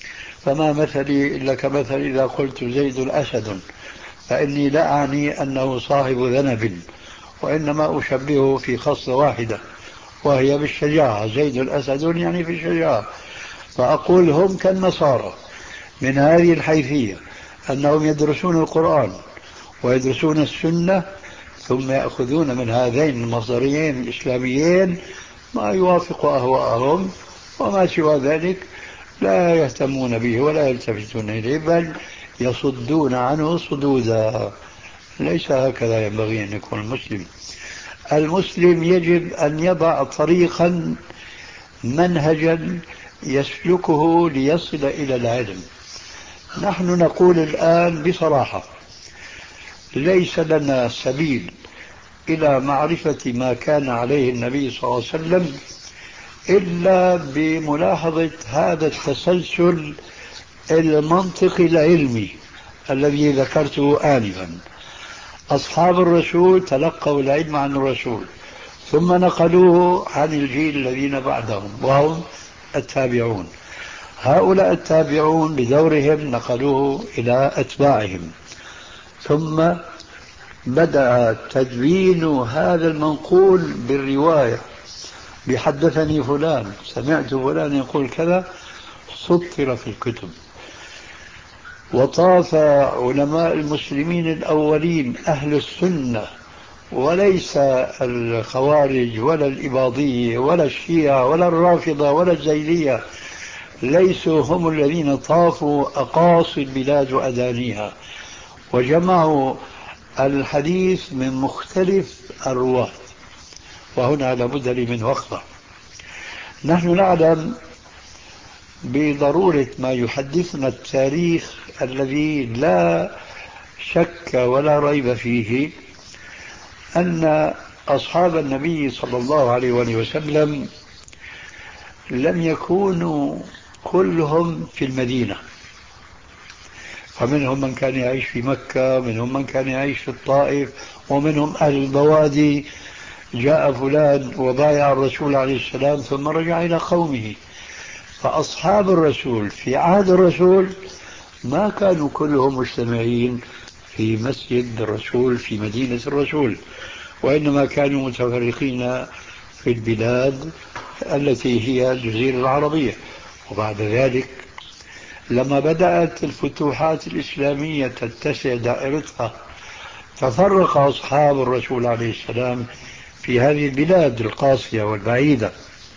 فما مثلي إلا كمثل إذا قلت زيد أسد، فإني لا أعني أنه صاحب ذنب، وإنما أشبهه في خصلة واحدة وهي بالشجاعة. زيد أسد يعني في الشجاعة. فأقول هم كالنصارى من هذه الحيثية، أنهم يدرسون القرآن ويدرسون السنة، ثم يأخذون من هذين المصدرين الإسلاميين ما يوافق أهواءهم، وما سوى ذلك لا يهتمون به ولا يلتفتون إليه، بل يصدون عنه صدودا. ليس هكذا ينبغي أن يكون المسلم. المسلم يجب أن يضع طريقا منهجا يسلكه ليصل إلى العلم. نحن نقول الآن بصراحة ليس لنا سبيل إلى معرفة ما كان عليه النبي صلى الله عليه وسلم إلا بملاحظة هذا التسلسل المنطقي العلمي الذي ذكرته آنفا. أصحاب الرسول تلقوا العلم عن الرسول، ثم نقلوه عن الجيل الذين بعدهم وهم التابعون. هؤلاء التابعون بدورهم نقلوه إلى أتباعهم، ثم بدأ تدوين هذا المنقول بالرواية، بحدثني فلان، سمعت فلان يقول كذا، سطر في الكتب. وطاف علماء المسلمين الأولين أهل السنة، وليس الخوارج ولا الإباضية ولا الشيعة ولا الرافضة ولا الزيدية، ليسوا هم الذين طافوا أقاصي البلاد وأدانيها وجمعوا الحديث من مختلف الرواة. وهنا لابد لي من وقفة. نحن نعلم بضرورة ما يحدثنا التاريخ الذي لا شك ولا ريب فيه أن أصحاب النبي صلى الله عليه وسلم لم يكونوا كلهم في المدينة، فمنهم من كان يعيش في مكة، منهم من كان يعيش في الطائف، ومنهم أهل البوادي. جاء فلان وبايع الرسول عليه السلام ثم رجع إلى قومه. فأصحاب الرسول في عهد الرسول ما كانوا كلهم مجتمعين في مسجد الرسول في مدينة الرسول، وإنما كانوا متفرقين في البلاد التي هي الجزيرة العربية. وبعد ذلك لما بدأت الفتوحات الإسلامية تتسع دائرتها، تفرق أصحاب الرسول عليه السلام في هذه البلاد القاسية والبعيدة.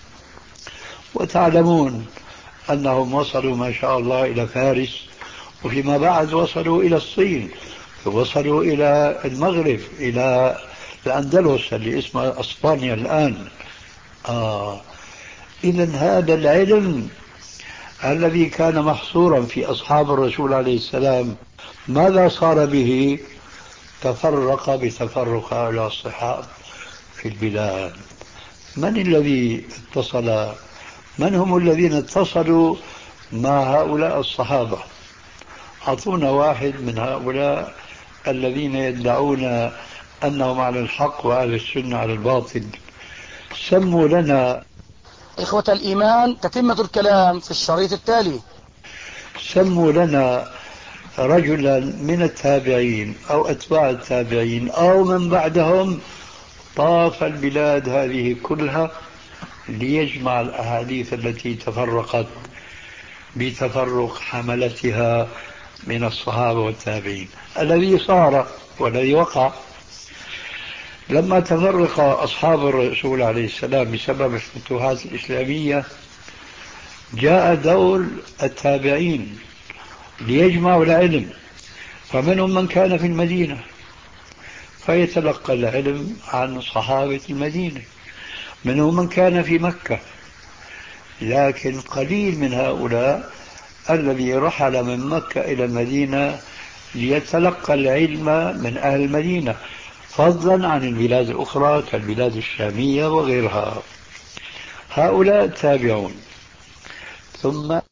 وتعلمون أنهم وصلوا ما شاء الله إلى فارس، وفيما بعد وصلوا إلى الصين، وصلوا إلى المغرب، إلى الأندلس اللي اسمها أسبانيا الآن. آه. إذن هذا العلم الذي كان محصورا في أصحاب الرسول عليه السلام ماذا صار به؟ تفرق بتفرق هؤلاء الصحاب في البلاد. من الذي اتصل؟ من هم الذين اتصلوا مع هؤلاء الصحابة؟ أعطونا واحد من هؤلاء الذين يدعون أنهم على الحق وأهل السنة على الباطل. سموا لنا. إخوة الإيمان، تتمة الكلام في الشريط التالي. سموا لنا رجلا من التابعين أو أتباع التابعين أو من بعدهم طاف البلاد هذه كلها ليجمع الأحاديث التي تفرقت بتفرق حملتها من الصحابة والتابعين. الذي صار والذي وقع لما تفرق أصحاب الرسول عليه السلام بسبب الفتوحات الإسلامية، جاء دور التابعين ليجمعوا العلم، فمنهم من كان في المدينة فيتلقى العلم عن صحابة المدينة، منهم من كان في مكة، لكن قليل من هؤلاء الذي رحل من مكة إلى المدينة ليتلقى العلم من أهل المدينة، فضلا عن البلاد الأخرى كالبلاد الشامية وغيرها. هؤلاء تابعون. ثم